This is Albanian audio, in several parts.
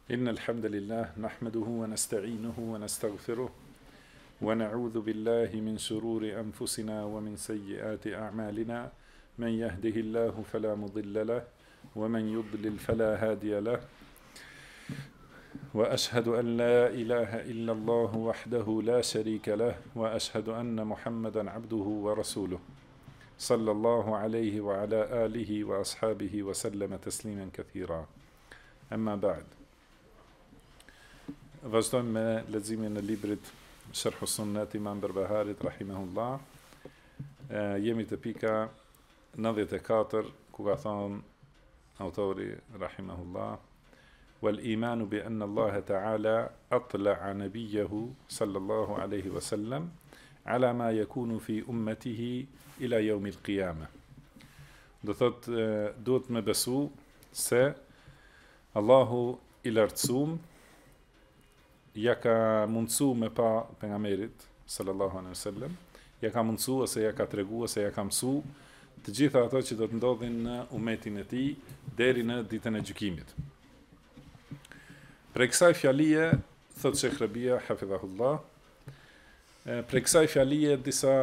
إن الحمد لله نحمده ونستعينه ونستغفره ونعوذ بالله من شرور أنفسنا ومن سيئات أعمالنا من يهده الله فلا مضل له ومن يضلل فلا هادي له وأشهد أن لا إله إلا الله وحده لا شريك له وأشهد أن محمدا عبده ورسوله صلى الله عليه وعلى آله وأصحابه وسلم تسليما كثيرا أما بعد. Vazhdojmë me leximin e librit Sharh Sunnat Imam Berbaharit rahimahullah. Jemi te pika 94 ku ka thënë autori rahimahullah: wal imanu bi anna Allah ta'ala atla'a nabiyahu sallallahu alayhi wa sallam ala ma yakunu fi ummatihi ila yawm al-qiyamah. Do thot duhet me besu se Allahu I lartësuam ja ka mundsu me pa pejgamberit sallallahu alaihi wasallam, ja ka mundsu ose ja ka tregu ose ja ka mësu të gjitha ato që do të ndodhin në umetin e tij deri në ditën e gjykimit. Për kësaj fjalie thot Sheikh Rabia hafidhahullah, për kësaj fjalie disa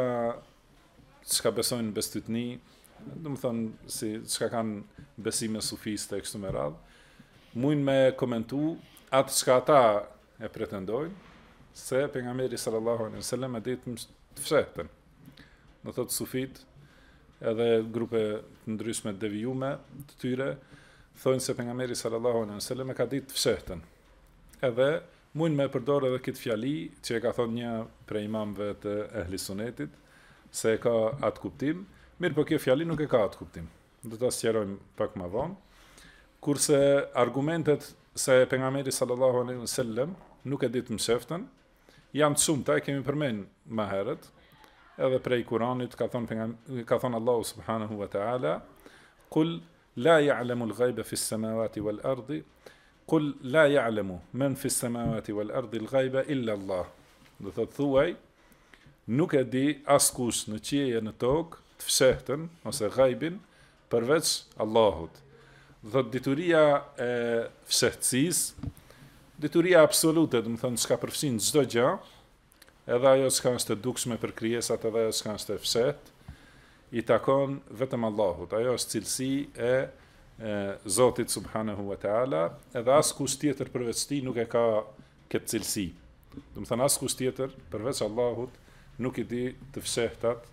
çka besojnë bestytni, do të thonë si çka kanë besime sufiste e kështu me radhë, mujnë me komentu atë çka ata e pretendojnë se pejgamberi sallallahu alaihi wasallam e ditë të fshehtën. Do thotë sufit edhe grupe të ndryshme devijume të tyre thonë se pejgamberi sallallahu alaihi wasallam e ka ditë të fshehtën. Edhe mund me përdorë edhe këtë fjali që e ka thonë një prej imamëve të ehli sunetit se e ka atë kuptim, mirë po kjo fjali nuk e ka atë kuptim. Do ta sqarojmë pak më vonë. Kurse argumentet se pejgamberi sallallahu alaihi wasallam nuk e ditë msheftën, janë të shumta, e kemi përmend më herët, edhe prej Kuranit ka thonë Allahu subhanahu wa ta'ala: "Qul la ya'lamu al-ghayba fi as-samawati wal-ardi, qul la ya'lamu man fi as-samawati wal-ardi al-ghayba illa Allah." Do thotë thuaj, nuk e di askush në qiell e në tokë të fshehtën ose ghaibin përveç Allahut. Do thotë dituria e fshehtësisë, dituria absolute, do të thonë çka përfshin çdo gjë, edhe ajo çka është e dukshme për krijesat, edhe ajo çka është e fshehtë, I takon vetëm Allahut. Ajo është cilësi e Zotit subhanahu wa ta'ala, edhe askush tjetër përveç tij nuk e ka këtë cilësi. Do të thonë askush tjetër përveç Allahut nuk I di të fshehtat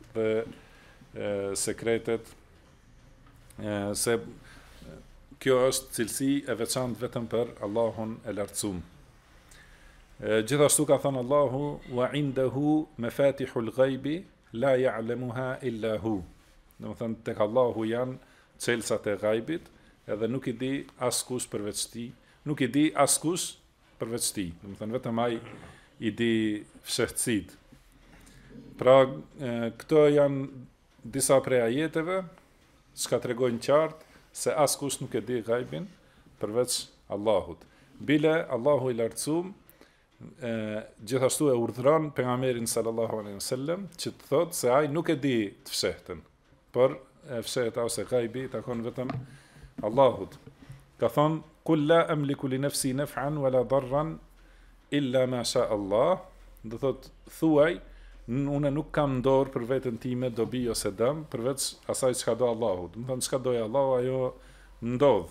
dhe sekretet, se kjo është cilësi e veçantë vetëm për Allahun e lartësuar. Gjithashtu ka thënë Allahu: "Wa 'indahu mafatihul ghaibi la ya'lamuha illa hu." Do të thonë tek Allahu janë çelësat e ghaibit, edhe nuk I di askush përveç tij, nuk I di askush përveç tij. Do të thonë vetëm ai I di fshehtësitë. Pra këto janë disa prej ajeteve që tregojnë qartë se askush nuk e di ghaibin përveç Allahut. Bile Allahu I lartësuar gjithashtu e urdhëron pejgamberin sallallahu alaihi wasallam që të thotë se ai nuk e di të fshehtën, por fshehta ose ghaibi takon vetëm Allahut. Ka thonë: "Qul la amliku li nafsi naf'an wala darran illa ma sha Allah." Do thotë thuaj, unë nuk kam dorë për veten time dobi ose dëm përveç asaj çka do Allahu. Do të thonë çka doja Allahu ajo ndodh.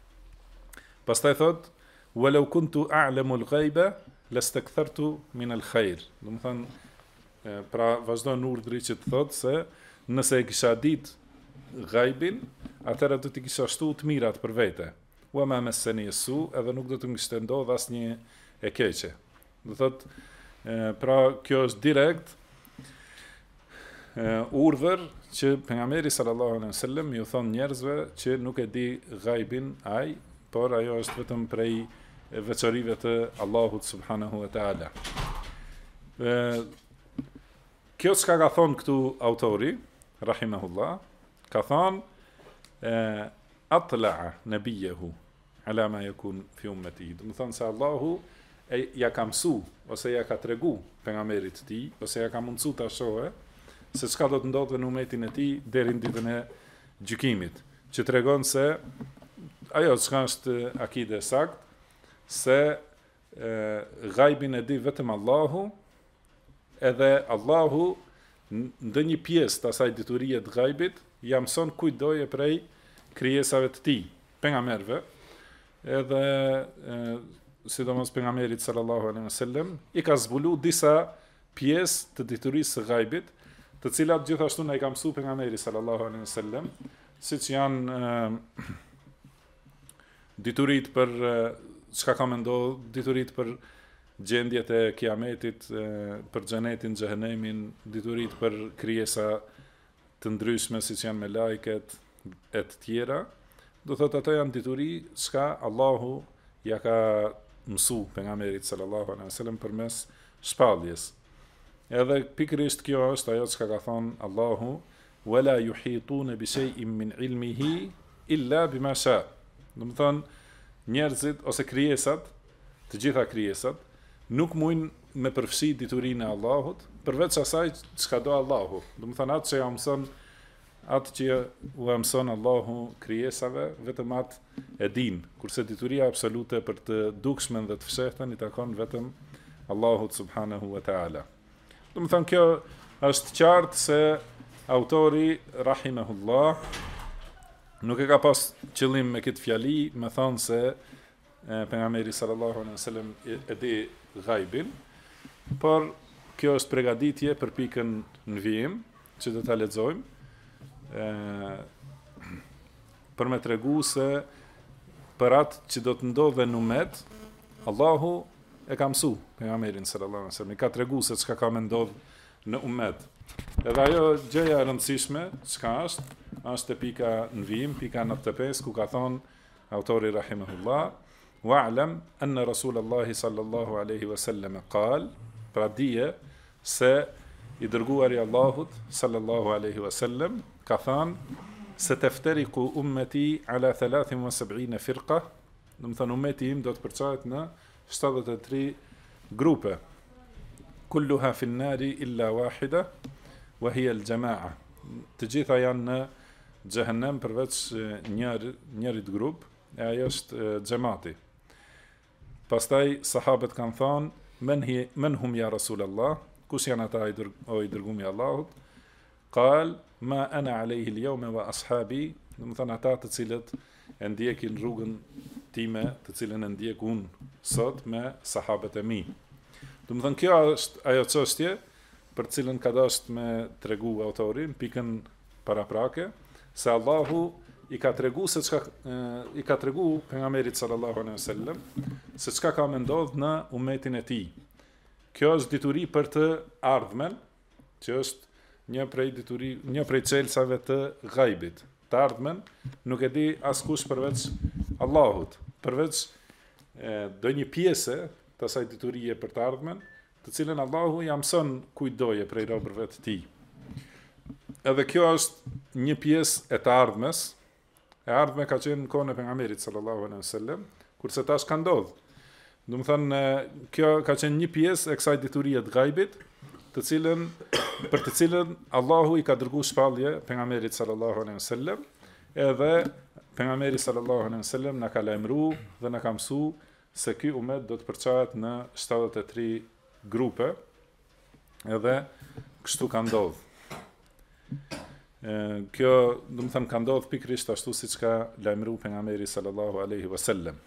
Pastaj thot: "Walau kuntu a'lamu al-ghaiba lastakthartu min al-khair." Do të thonë pra vazhdon urdhri që të thotë se nëse e kisha ditë ghaibin, atëherë do të kisha shtuar të mirat për vete. Wa ma massani as-su, edhe nuk do të më kishte ndodhur asnjë e keqe. Do thotë pra kjo është direkt urdhër që pejgamberi sallallahu alaihi wasallam ju thon njerëzve që nuk e di ghaibin ai, por ajo është vetëm prej veçorive të Allahut subhanahu wa ta'ala. Kjo çka ka thon këtu autori rahimahullah, ka thon atla'a nabiyahu ala ma yakun fi ummati. Do të thonë se Allahu ja ka mësu ose ja ka tregu pejgamberit të tij ose ja ka mundsu ta shohë se çka do të ndodhë në umetin e tij deri në ditën e gjykimit, që tregon se ajo çka është akide sakt, se gajbin e di vetëm Allahu, edhe Allahu ndë një pjesë të asaj diturie të gajbit, ja mëson kujtdoje prej krijesave të tij, pejgamberëve, edhe sidomos pejgamberit sallallahu alaihi wasallam i ka zbulu disa pjesë të diturisë së gajbit, të cilat gjithashtu na i ka mësuar pejgamberi sallallahu alaihi wasallam, siç janë diturit për çka ka më ndodhur, diturit për gjendjet e kiametit, për xhenetin, xhehenemin, diturit për krijesa të ndryshme siç janë me lajket e të tjera. Do thotë ato janë dituri çka Allahu ja ka mësu pejgamberit sallallahu alaihi wasallam përmes shpalljes. Edhe pikërisht kjo është ajo çka ka thonë Allahu, wala yuhituna bi shay'in min ilmihi illa bima sha. Do të thonë njerëzit ose krijesat, të gjitha krijesat, nuk mujnë me përfshi diturinë e Allahut, përveç asaj çka do Allahu. Do të thonë atë që ja mëson, atë që u mëson Allahu krijesave, vetëm atë e din, kurse dituria absolute për të dukshmen dhe të fshehtën i takon vetëm Allahut subhanahu wa ta'ala. Do të thonë kjo është qartë se autori rahimahullah nuk e ka pas qëllim me këtë fjali me thonë se pejgamberi sallallahu alaihi wasallam e di gajbin, por kjo është përgatitje për pikën në vijim që do ta lexojmë, për me tregu se për atë që do të ndodhe në umet, Allahu e ka mësu pejgamberin sallallahu alaihi wasallam, i ka tregu se çka ka më ndodh në umet. Edhe ajo gjëja e rëndësishme çka është e pika në vijim, pika 95, ku ka thonë autori rahimahullah, wa'lam anna Rasulullahi sallallahu alaihi wasallam qal, pra dije se i dërguari Allahut sallallahu alaihi wasallam ka thënë se teftariqu ummati ala 73 firqa, do të thonë ummeti im do të përçohet në 73 grupe, kulluha fi an-nari illa wahida wa hiya al-jama'a. Të gjitha janë në xhehenem përveç njërit grup, e ajo është xhamati. Pastaj sahabët kanë thonë, men hum ya Rasulallah, kush janë ata o i dërgumi Allahut? Qal ma ana alayhi al-yawma wa ashabi, do të thonë ata të cilët e ndjekin rrugën time, të cilën e ndjek unë sot me sahabët e mi. Do të thonë kjo është ajo çështje për cilën ka dashur me tregu autorin pikën paraprake, se Allahu i ka tregu se çka i ka tregu pejgamberit sallallahu alaihi wasallam se çka ka më ndodhur në umetin e tij. Kjo është dituri për të ardhmen, që është një prej çelësave të gajbit. Të ardhmen nuk e di askush përveç Allahut, përveç do një pjesë të asaj diturie për të ardhmen, të cilën Allahu ja mëson kujtdoje prej robërve të tij. Edhe kjo është një pjesë e të ardhmes. E ardhme ka qenë në kohën e pejgamberit sallallahu alaihi wasallam, kurse tash ka ndodhur. Do të thonë kjo ka qenë një pjesë e kësaj diturie të gajbit, për të cilën Allahu i ka dërguar shpallje pejgamberit sallallahu alaihi wasallam, edhe pejgamberi sallallahu alaihi wasallam na ka lajmëruar dhe na ka mësuar se ky umet do të përçohet në 73 grupe, edhe kështu ka ndodhur. Kjo, do të them, ka ndodhur pikërisht ashtu siç ka lajmëruar pejgamberi sallallahu alaihi wasallam.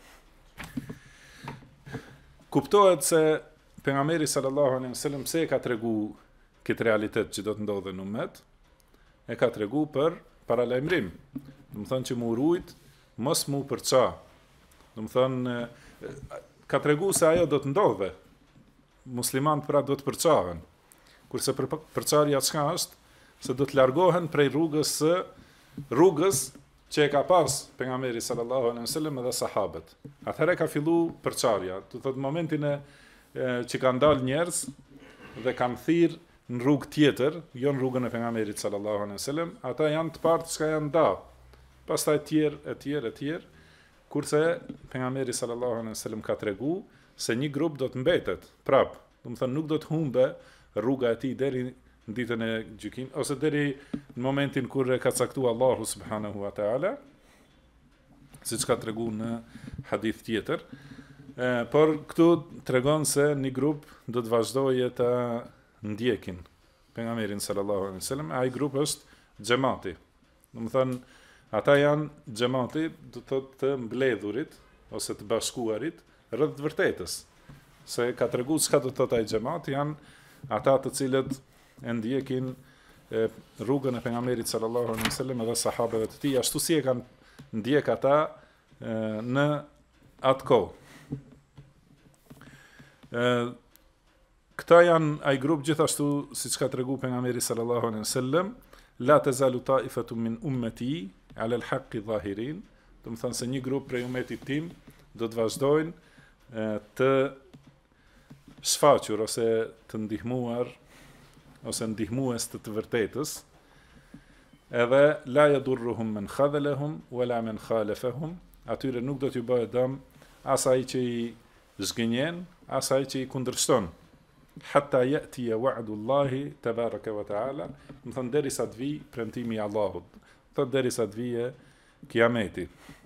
Kuptohet se pejgamberi sallallahu alaihi wasallam pse e ka tregu këtë realitet që do të ndodhe në umet, e ka tregu për paralajmërim. Do të thonë që më urujt mos mu përça. Do të thonë ka tregu se ajo do të ndodhe. Muslimanët pra do të përçahen. Kurse përçarja çka është? Se do të largohen prej rrugës që e ka pas pejgamberi sallallahu alaihi wasallam dhe sahabët. Atëherë ka filluar përçarja. Do thotë momentin që kanë dalë njerëz dhe kanë thirr në rrugë tjetër, jo në rrugën e pejgamberit sallallahu alaihi wasallam, ata janë të parë që janë nda. Pastaj e tjerë, kurse pejgamberi sallallahu alaihi wasallam ka tregu se një grup do të mbetet prap. Do të thonë nuk do të humbe rruga e tij deri në ditën e gjykimit, ose deri në momentin kur e ka caktuar Allahu subhanahu wa taala, siç ka treguar në hadith tjetër. Por këtu tregon se një grup do të vazhdoje të ndjekin pejgamberin sallallahu alaihi wasallam, ai grup është xhamati. Do të thënë, ata janë xhamati, do të thotë të mbledhurit ose të bashkuarit rreth të vërtetës. Se ka treguar çka do të thotë ai xhamat, janë ata të cilët e ndjekin rrugën e pejgamberit sallallahu alaihi wasallam dhe sahabeve të tij, ashtu si e kanë ndjek ata në atë kohë. Këta janë ai grup gjithashtu siç ka treguar pejgamberi sallallahu alaihi wasallam, la tazalu ta'ifatu min ummati ala al-haqqi zahirin, do të thonë se një grup prej umetit tim do të vazhdojnë të shfaqur ose të ndihmuar ose ndihmues të vërtetës, edhe la yadurruhum man khadhalahum wala man khalafahum, atyre nuk do t'ju bëhet dëm asaj që i zgënjen, asaj që i kundërshton. Hatta ya'tiya wa'dullahi tabaraka wa ta'ala, do thënë derisa të vijë premtimi i Allahut, thotë derisa të vijë kiameti.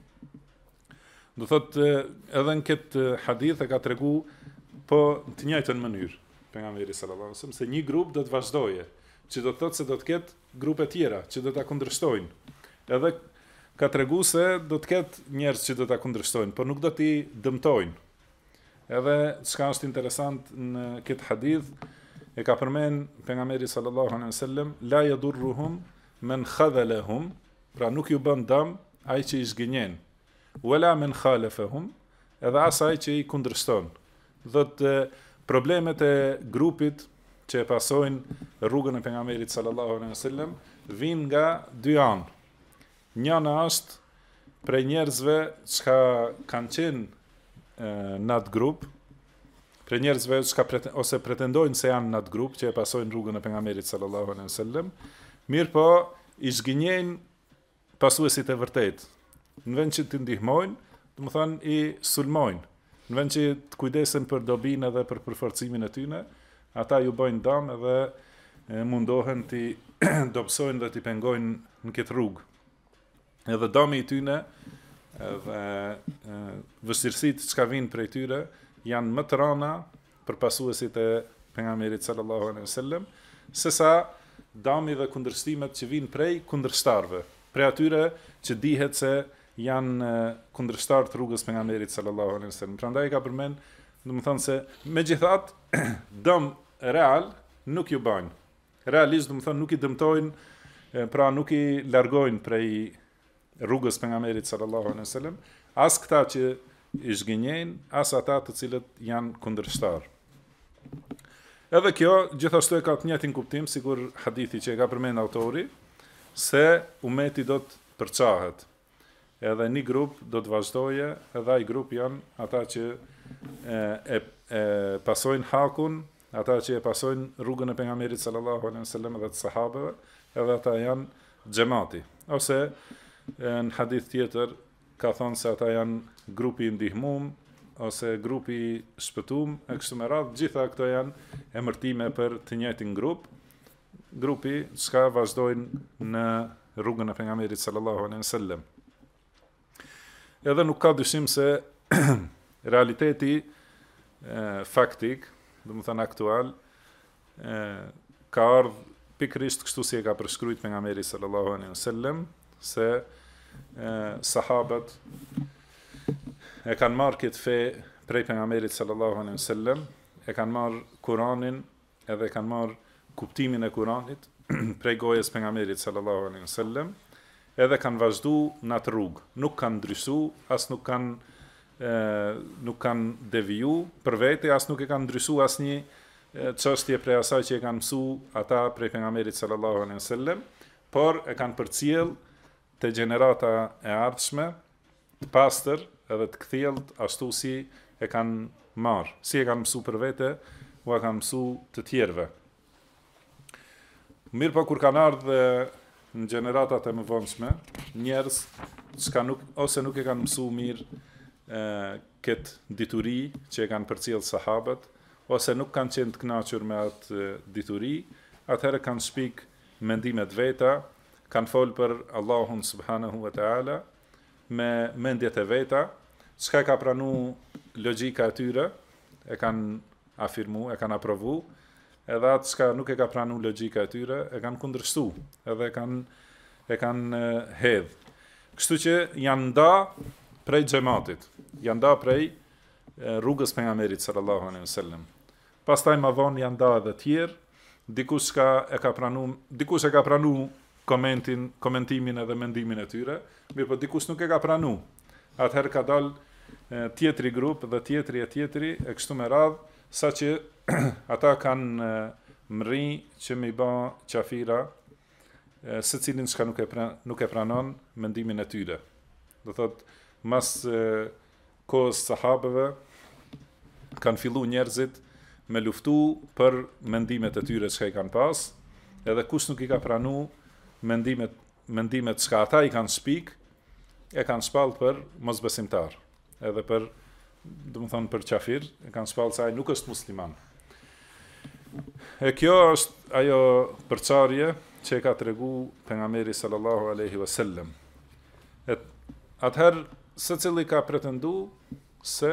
Do thotë edhe në këtë hadith e ka tregu po të njëjtën mënyrë pejgamberi sallallahu alaihi wasallam, se një grup do të vazhdoje, që do të thotë se do të ketë grupe tjera që do ta kundërshtojnë. Edhe ka tregu se do të ketë njerëz që do ta kundërshtojnë, por nuk do t'i dëmtojnë. Edhe çka është interesant në këtë hadith, e ka përmend pejgamberi sallallahu alaihi wasallam, la yadurruhum man khadhalahum, pra nuk ju bën dëm ai që i zgënjen, wala man khalafahum, edhe asaj që i kundërshton. Thotë problemet e grupit që e pasojnë rrugën e pejgamberit sallallahu alaihi wasallam vijnë nga dy anë. Njëna është prej njerëzve që kanë qenë në atë grup, për njerëzve që ose pretendojnë se janë në atë grup që e pasojnë rrugën e pejgamberit sallallahu alaihi wasallam, mirë po i zgënjejnë pasuesit e vërtet. Në vend që të ndihmojnë, do të thonë i sulmojnë. Në vend që të kujdesen për dobinë edhe për përforcimin e tyre, ata ju bëjnë dëm edhe mundohen të dobësojnë dhe të pengojnë në këtë rrugë. Edhe dëmi i tyre dhe vështirësitë që vinë prej tyre janë më të rënda për pasuesit e pejgamberit sallallahu alaihi wasallam, sesa dëmi dhe kundërshtimet që vinë prej kundërshtarëve, prej atyre që dihet se janë kundërshtar të rrugës pejgamberit sallallahu alaihi wasallam. Prandaj ka përmend, domethënë se megjithatë dëm real nuk ju bajnë. Realisht domethënë nuk i dëmtojnë, pra nuk i largojnë prej rrugës pejgamberit sallallahu alaihi wasallam, as këta që i zgënjejnë, as ata të cilët janë kundërshtar. Edhe kjo gjithashtu e ka të njëjtin kuptim sikur hadithi që e ka përmend autori, se umeti do të përçahet. Edhe një grup do të vazhdoje, edhe ai grup janë ata që e pasojnë hakun, ata që e pasojnë rrugën e pejgamberit sallallahu alaihi wasallam dhe të sahabeve, edhe ata janë xhamati. Ose në hadith tjetër ka thonë se ata janë grupi i ndihmuar ose grupi i shpëtuar, e kështu me radhë, gjitha këto janë emërtime për të njëjtin grupi që vazhdojnë në rrugën e pejgamberit sallallahu alaihi wasallam. Edhe nuk ka dyshim se realiteti faktik, domethënë aktual, ka ardhur pikërisht kështu si e ka përshkruajtur pejgamberi sallallahu alaihi wasallam, se sahabët e kanë marrë këtë fe prej pejgamberit sallallahu alaihi wasallam, e kanë marrë Kur'anin edhe e kanë marrë kuptimin e Kur'anit prej gojës pejgamberit sallallahu alaihi wasallam, edhe kanë vazhduar në atë rrugë, nuk kanë ndryshuar, as nuk kanë devijuar për vete, as nuk e kanë ndryshuar asnjë çështje prej asaj që e kanë mësuar ata prej pejgamberit sallallahu alaihi wasallam, por e kanë përcjell te gjenerata e ardhshme të pastër edhe të kthjellët ashtu si e kanë marrë, si e kanë mësuar për vete, u e kanë mësuar të tjerëve. Mirë po kur kanë ardhur në gjeneratat e mëvonshme, njerëz që ose nuk e kanë mësuar mirë këtë dituri që e kanë përcjell sahabët, ose nuk kanë qenë të kënaqur me atë dituri, atëherë kanë shpik mendimet veta, kanë folë për Allahun subhanahu wa ta'ala me mendjet e veta, çka ka pranu logjika e tyre, e kanë afirmu, e kanë aprovu, edhe atë çka nuk e ka pranu logjika e tyre, e kanë kundërshtu, edhe e kanë hedh. Kështu që janë nda prej xhamatit, janë nda prej rrugës pejgamberit sallallahu alaihi wasallam. Pastaj më vonë janë nda edhe tjerë, dikush e ka pranu komentimin edhe mendimin e tyre, mirë po dikush nuk e ka pranu. Atëherë ka dalë tjetri grup dhe tjetri e kështu me radhë, sa që ata kanë mri që me i ba qafira se cilin çka nuk e pranon mendimin e tyre. Do thot, mas kohës sahabëve, kanë fillu njerëzit me luftu për mendimet e tyre që i kanë pas, edhe kush nuk i ka pranu mendimet që ata i kanë shpik, e kanë shpallë për mosbesimtar, edhe për, për qafir, e kanë shpallë se ai nuk është musliman. E kjo është ajo përçarje që e ka tregu pejgamberi sallallahu alaihi wasallam. Atëherë secili ka pretendu se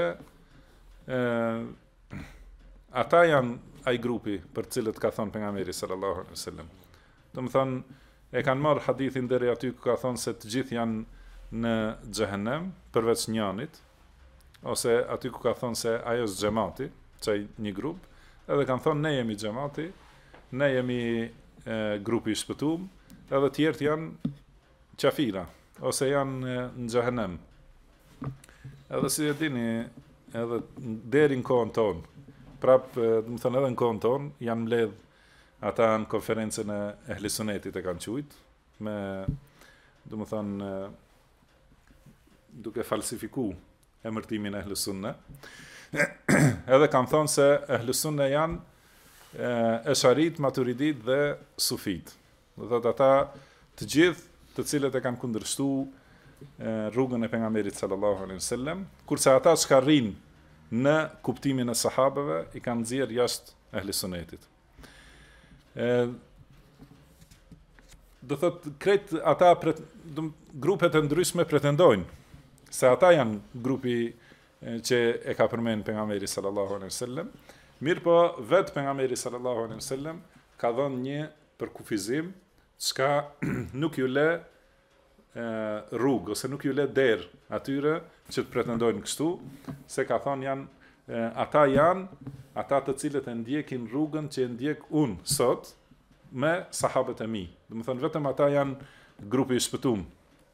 ata janë ai grupi për cilët ka thonë pejgamberi sallallahu alaihi wasallam. Domethënë e kanë marrë hadithin deri aty ku ka thonë se të gjithë janë në xhehenem përveç njënit, ose aty ku ka thonë se ajo është xhamati, çaj një grup, edhe kanë thonë ne jemi xhamati, ne jemi grupi i shpëtuar, edhe të tjerët janë qafira, ose janë në xhehenem. Edhe si e dini, edhe deri në kohën tonë, edhe në kohën tonë, janë mbledh ata në konferencën e Ehlisunnetit e kanë qujt, me, duke falsifiku emërtimin e Ehlisunne, edhe kanë thonë se Ehlisunne janë esharit, maturidit dhe sufit. Dhe thot ata të gjithë të cilët e kanë kundërshtu rrugën e pejgamberit sallallahu alaihi wasallam, kurse ata që rrinë në kuptimin e sahabëve i kanë nxjerr jashtë Ehlisunnetit. Do thot krejt ata grupet e ndryshme pretendojnë se ata janë grupi që e ka përmend pejgamberi sallallahu alaihi wasallam, mirë po vetë pejgamberi sallallahu alaihi wasallam ka dhënë një përkufizim çka nuk ju le rrugë, ose nuk ju le derë atyre që të pretendojnë kështu, se ka thonë ata të cilët e ndjekin rrugën që e ndjek unë sot me sahabët e mi. Dhe më thënë, vetëm ata janë grupi i shpëtuar.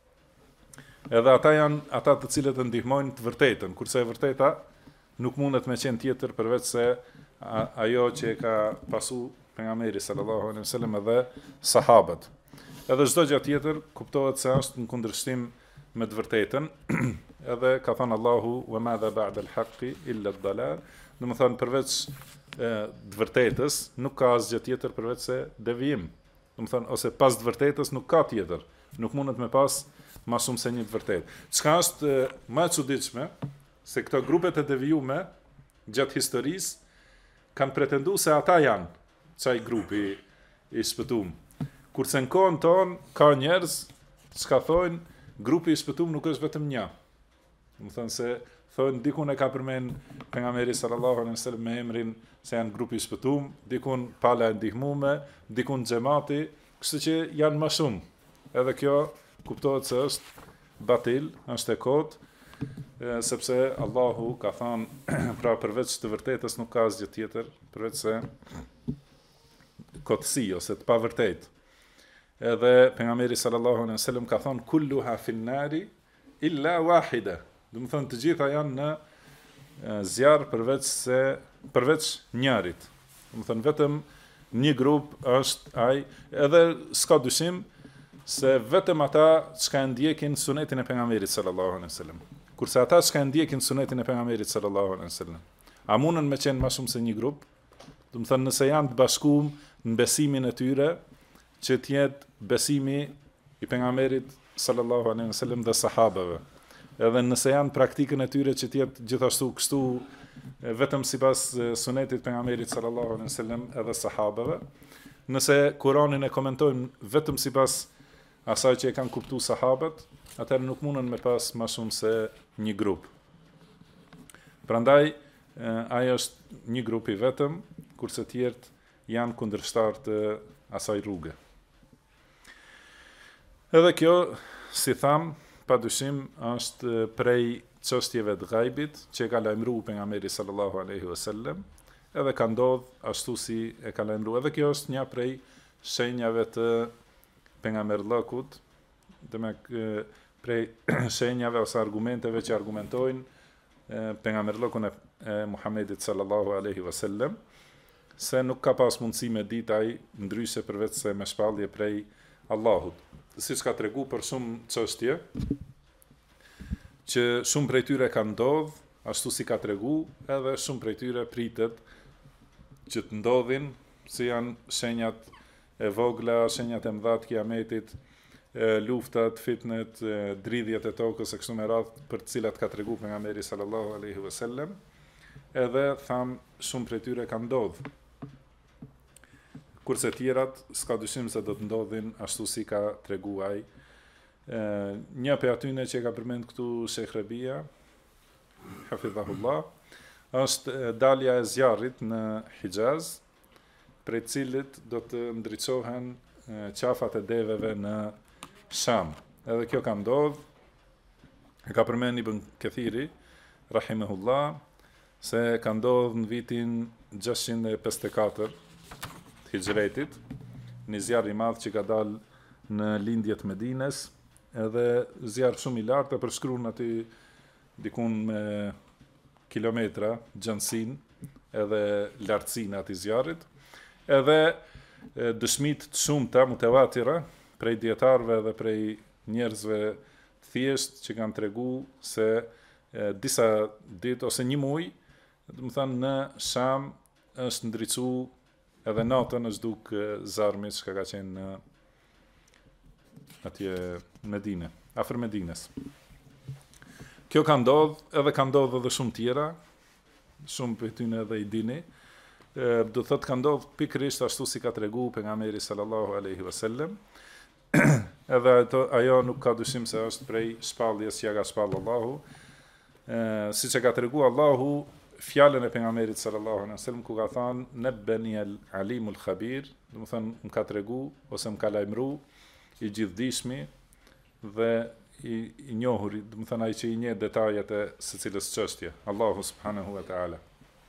Edhe ata janë ata të cilët e ndihmojnë të vërtetën, kurse e vërteta nuk mundet me qenë tjetër përveç se ajo që e ka pasu pejgamberi sallallahu alaihi wasallam edhe sahabët. Edhe çdo gjë tjetër kuptohet se është në kundërshtim me të vërtetën, edhe ka thënë Allahu wa madha ba'da al-haqqi illa ad-dalal, do të thonë përveç të vërtetës nuk ka asgjë tjetër përveç se devijim. Do të thonë ose pas të vërtetës nuk ka tjetër, nuk mundet me pas më shumë se një të vërtetë. Çka është më e çuditshme se këto grupet e devijume gjatë historisë kanë pretenduar se ata janë çaj grupi i shpëtuar. Kurse në kohën tonë ka njerëz që thonë grupi i shpëtuar nuk është vetëm një. Do të thonë se thonë dikun e ka përmend pejgamberi sallallahu alaihi wasallam me emrin se janë grupi i shpëtuar, dikun pala e ndihmuar, dikun xhamati, kështu që janë më shumë. Edhe kjo kuptohet se është batil, është e kotë, sepse Allahu ka thënë pra përveç të vërtetës nuk ka asgjë tjetër, përveç se kotësi ose të pavërtetë. Edhe pejgamberi sallallahu alaihi wasallam ka thënë kulluha fin nari illa wahida. Do të thonë të gjitha janë në zjarr përveç njërit. Do të thonë vetëm një grup është ai, edhe s'ka dyshim se vetëm ata që ndjekin sunetin e pejgamberit sallallahu alaihi wasallam. Kurse ata që ndjekin sunetin e pejgamberit sallallahu alaihi wasallam, a mundën me qenë më shumë se një grup? Do të thonë nëse janë të bashkuar në besimin e tyre, që të jetë besimi i pejgamberit sallallahu alaihi wasallam dhe sahabëve. Edhe nëse janë praktikën e tyre që të jetë gjithashtu kështu vetëm sipas sunetit pejgamberit sallallahu alaihi wasallam edhe sahabëve, nëse Kur'anin e komentojmë vetëm sipas asaj që e kanë kuptuar sahabët, atëherë nuk mundën me pas më shumë se një grup. Prandaj ai është një grup i vetëm, kurse të tjerët janë kundërshtar të asaj rruge. Edhe kjo, si tham, padyshim është prej çështjeve të ghaibit që e ka lajmëruar pejgamberi sallallahu alaihi wasallam, edhe ka ndodh ashtu si e ka lajmëruar. Edhe kjo është një prej shenjave të pejgamberllëkut, prej shenjave ose argumenteve që argumentojnë pejgamberllëkun e Muhamedit sallallahu alaihi wasallam, se nuk ka pas mundësi me ditë ai ndryshe përveç se me shpallje prej Allahut. Siç ka tregu për shumë çështje, që shumë prej tyre kanë ndodh, ashtu si ka tregu, edhe shumë prej tyre pritet që të ndodhin, si janë shenjat e vogla, shenjat e mëdha të kiametit, luftat, fitnet, dridhjet e tokës e kështu me radhë, për të cilat ka tregu pejgamberi sallallahu alaihi wasallam, edhe tham shumë prej tyre kanë ndodh. Kurse tjerat s'ka dyshim se do të ndodhin ashtu si ka tregu ai. Një për atyne që ka përmend këtu Sheikh Rabia, hafidhahullah, është dalja e zjarrit në Hijaz, prej cilit do të ndriçohen qafat e deveve në Sham. Edhe kjo ka ndodh, e ka përmend Ibn Kathiri, rahimahullah, se ka ndodh në vitin 654 të Hijretit, një zjarr i madh që ka dalë në lindjet Medines, edhe zjarr shumë i lartë, e përshkruan aty dikun me kilometra gjatësinë edhe lartësinë e atij zjarrit. Edhe dëshmit të shumta mutawatira prej dietarëve dhe prej njerëzve të thjesht që kanë tregu se disa ditë ose një muaj, do të thënë në Sham është ndriçu edhe natën është duk zarmi që ka qenë në atje Medine, afër Medines. Kjo ka ndodh, edhe ka ndodh edhe shumë tjera, shumë për tyne edhe i dini, do thot ka ndodh pikërisht ashtu si ka tregu pejgamberi sallallahu alaihi wasallam, edhe ajo nuk ka dyshim se është prej shpalljes që ja ka shpall Allahu, siç e ka tregu Allahu fjalën e pejgamberit sallallahu alaihi wasallam ku ka thënë nabbani al-alimul khabir, do të thënë më ka tregu ose më ka lajmëru i gjithdijshmi dhe i njohuri, do të thënë ai që i njeh detajet e secilës çështje, Allahu subhanahu wa taala.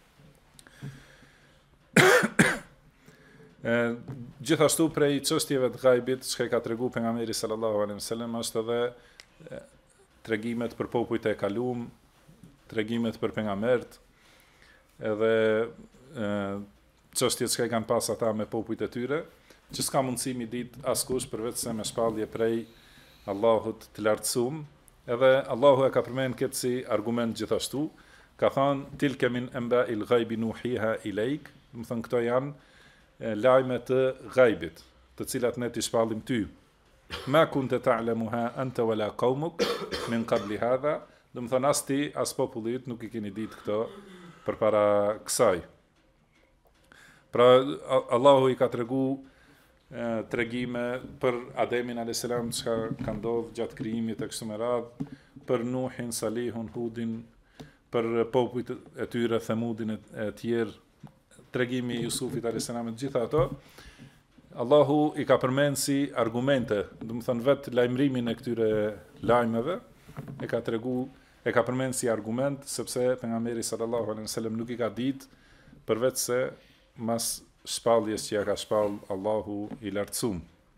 Gjithashtu prej çështjeve të ghaibit që ka tregu pejgamberi sallallahu alaihi wasallam është edhe tregimet për popujt e kaluam, tregimet për pejgambert, edhe çështjet që kanë pas ata me popujt e tyre, që s'ka mundësi mi ditë askush përveç se me shpallje prej Allahut të lartësuar, edhe Allahu e ka përmend këtë si argument gjithashtu, ka thënë tilka min anba'il ghaibi nuhiha ilaik, do të thënë këto janë lajme të ghaibit, të cilat ne t'i shpallim ty. Ma kunta ta'lamuha anta wala qaumuk min qabli hadha, do të thënë as ti as populli nuk i keni ditë këto përpara kësaj. Pra Allahu i ka tregu tregime për Ademin a.s. që ka ndodhur gjatë krijimit e kështu me radhë, për Nuhin, Salihun, Hudin, për popujt e tyre, Themudin e tjerë, tregimi i Jusufit a.s. gjitha ato, Allahu i ka përmend si argumente, do të thënë vetë lajmërimin e këtyre lajmeve e ka tregu, e ka përmend si argument, sepse pejgamberi sallallahu alaihi wasallam nuk i ka ditë përveç se mas shpalljes që ja ka shpall Allahu i lartësuar.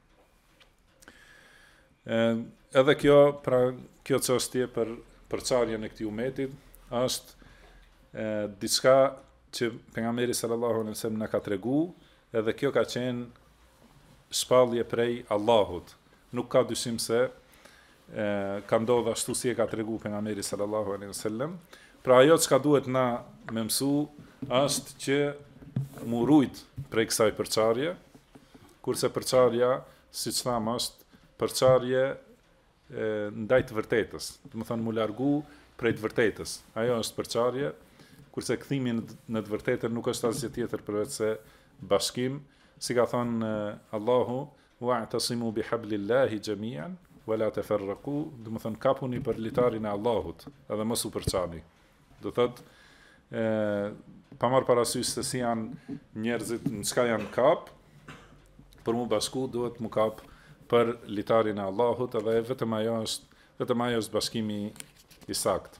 Edhe kjo, pra kjo çështje për përçarjen e këtij umetit është diçka që pejgamberi sallallahu alaihi wasallam na ka tregu, edhe kjo ka qenë shpallje prej Allahut. Nuk ka dyshim se ka ndodhur ashtu si e ka tregu pejgamberi sallallahu alaihi wasallam. Pra ajo çka duhet na me mësu është që mu rujt prej kësaj përçarje, kurse përçarja, siç thamë, është përçarje ndaj të vërtetës. Do të thonë mu largu prej të vërtetës. Ajo është përçarje, kurse kthimi në të vërtetën nuk është asgjë tjetër përveç se bashkim, si ka thënë Allahu, wa'tasimu bihablillahi jami'an wala tafarraqu, do të thonë kapuni për litarin e Allahut, edhe mos u përçani. Do thotë pa marrë parasysh se si janë njerëzit, në çka janë kap, për mu bashku duhet mu kap për litarin e Allahut, edhe vetëm ajo është bashkimi i sakt.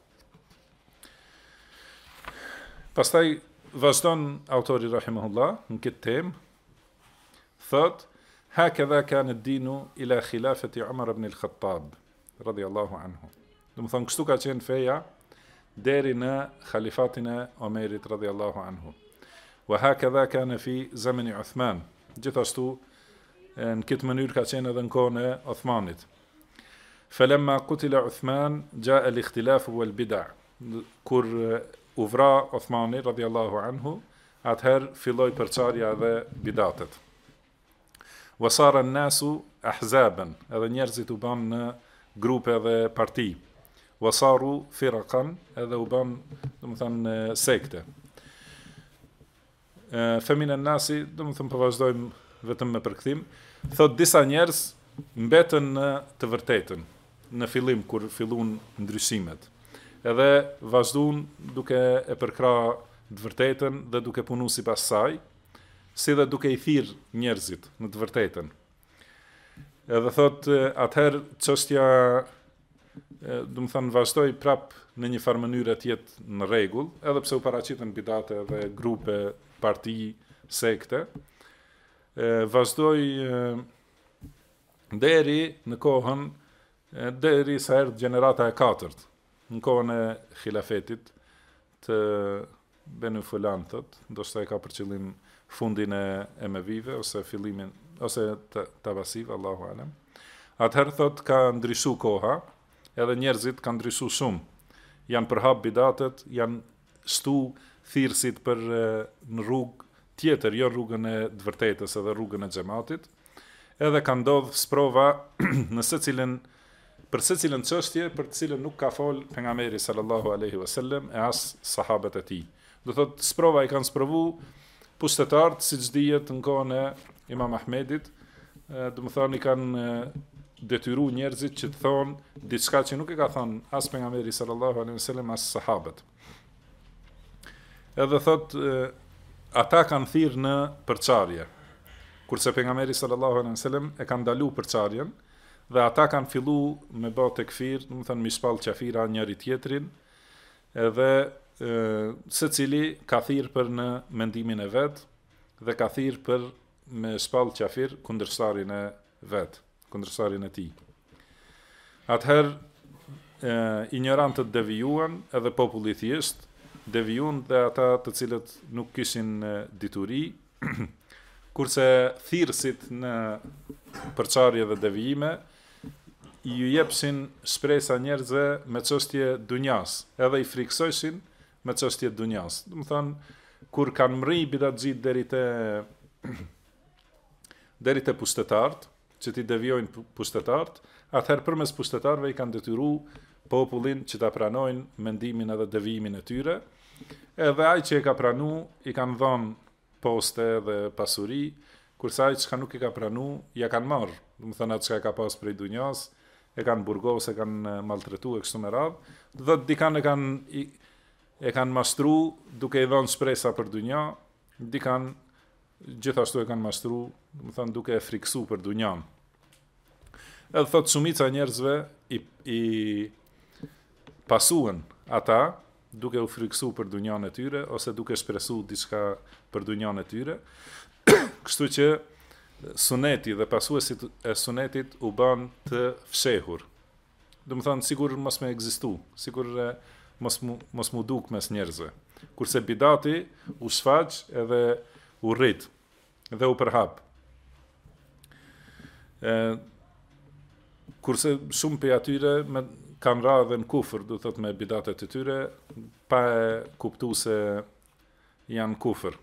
Pastaj vazhdon autori rahimahullah në këtë temë, thot: "Hakadha kana ad-dinu ila khilafati Umar ibn al-Khattab radiyallahu anhu." Do të thonë kështu ka qenë feja deri në khalifatin e Omerit radiyallahu anhu. Wa hakadha kana fi zamani Uthman. Gjithashtu në këtë mënyrë ka qenë edhe në kohën e Uthmanit. Falamma qutila Uthman jaa al-ikhtilaf wal bid'a. Kur u vra Uthmani radiyallahu anhu, atëherë filloi përçarja dhe bidatet. Wa sara an-nasu ahzaban, edhe njerëzit u bën në grupe dhe parti. Wa saru firaqan, edhe u bën, domethënë sekte. Femina nasi, domethënë po vazhdojmë vetëm me përkthim, thot disa njerëz mbetën në të vërtetën në fillim kur filluan ndryshimet. Edhe vazhduan duke e përkrah të vërtetën dhe duke punu sipas saj, si dhe duke i thirr njerëzit në të vërtetën. Edhe thot atëherë çështja do të thënë vazhdoi prap në një farë mënyrë të jetë në rregull, edhe pse u paraqiten bidate dhe grupe, parti, sekte. Vazhdoi deri në kohën deri sa erdhi gjenerata e katërt, në kohën e khilafetit të Benu Fulan, ndoshta e ka për qëllim fundin e Emevive ose fillimin ose të Abbasive, Allahu alem. Atëherë thot ka ndryshu koha, edhe njerëzit kanë ndryshu shumë. Janë përhap bidatet, janë shtu thirrësit për në rrugë tjetër, jo rrugën e të vërtetës edhe rrugën e xhamatit. Edhe ka ndodhur sprova në për secilën çështje për të cilën nuk ka fol pejgamberi sallallahu alaihi wasallam e as sahabët e tij. Do thot sprova i kanë sprovu pushtetarët, siç dihet në kohën e Imam Ahmedit, do të thonë i kanë detyru njerëzit që të thonë diçka që nuk e ka thonë as pejgamberi sallallahu alaihi wasallam as sahabët. Edhe thot ata kanë thirrë në përçarje, kurse pejgamberi sallallahu alaihi wasallam e kanë ndaluar përçarjen, dhe ata kanë fillu me bë tekfir, do të thonë mi shpall qafira njëri tjetrin, edhe secili ka thirrë për në mendimin e vet dhe ka thirrë për me shpall qafir kundërshtarin e vet, kundërshtarin e tij. Atëherë ignorantët devijuan, edhe populli thjesht devijuan, dhe ata të cilët nuk kishin dituri, kurse thirrësit në përçarje dhe devijime ju jepshin shpresa njerëzve me çështje dunjas, edhe i friksojshin me çështje dunjas. Do të thonë, kur kanë mri bidatxhit deri te pushtetarët, që ti devijojnë pushtetarët, atëherë përmes pushtetarëve i kanë detyru popullin që ta pranojnë mendimin edhe devijimin e tyre, edhe ai që e ka pranu i kanë dhënë poste dhe pasuri, kurse ai që nuk e ka pranu, ja kanë marrë. Do të thonë atë që ka pas prej dunjas, e kanë burgos, e kanë maltretu e kështu me radhë, dhe dikan e kanë mashtru duke i dhënë shpresa për dunja, dikan gjithashtu e kanë mashtru, do të thonë duke e friksu për dunjan. Edhe thot shumica njerëzve i pasuen ata duke u friksu për dunjan e tyre, ose duke shpresu diçka për dunjan e tyre, kështu që suneti dhe pasuesit e sunetit u ban të fshehur. Do të thonë sigur mos me ekzistu, sigur mos mu duk mes njerëzve. Kurse bidati u shfaq edhe u rrit dhe u përhap. Kurse shumë për atyre kanë ra dhe në kufër, do thot me bidatet e tyre, pa e kuptu se janë kufër.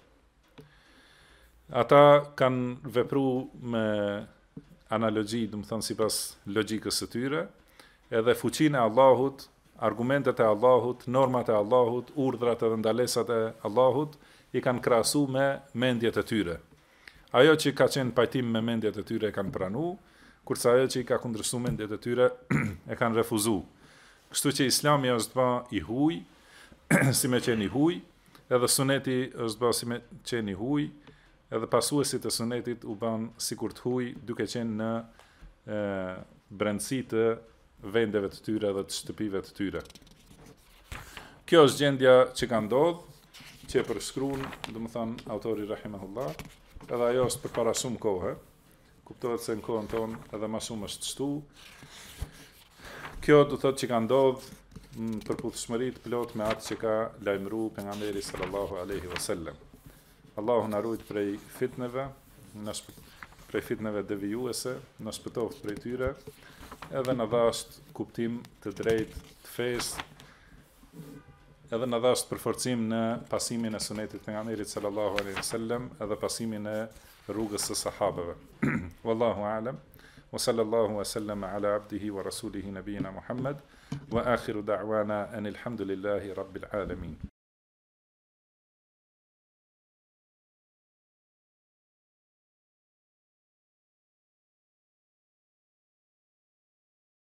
Ata kanë vepru me analogji, do të thonë sipas logjikës së tyre, edhe fuqinë e Allahut, argumentet e Allahut, normat e Allahut, urdhrat edhe ndalesat e Allahut i kanë krahasu me mendjet e tyre. Ajo që ka qenë pajtim me mendjet e tyre e kanë pranu, kurse ajo që i ka kundërshtuar mendjet e tyre e kanë refuzu. Kështu që Islami është ba i huaj, si me qenë i huaj, edhe suneti është bërë si me qenë i huj, edhe pasuesit e sunetit u ban sikur të huj, duke qenë në brendësi të vendeve të tyre dhe të shtëpive të tyre. Kjo është gjendja që ka ndodhur, që e përshkruan, domethënë autori rahimahullah, edhe ajo është përpara shumë kohë. Kuptohet se në kohën tonë edhe më shumë është shtu. Kjo do thotë që ka ndodhur në përputhshmëri të plot me atë që ka lajmëruar pejgamberi sallallahu alaihi wasallam. Allahu na ruaj prej fitneve, prej fitneve devijuese, na shpëtoft prej tyre, edhe na dhasht kuptim të drejtë të fesë, edhe na dhasht përforcim në pasimin e sunetit pejgamberit sallallahu alaihi wasallam, edhe pasimin e rrugës së sahabeve. Wallahu a'lam. Wa sallallahu wa sallama ala abdihi wa rasulihi nabiyina Muhammad wa akhiru da'wana anil hamdulillahi rabbil alamin.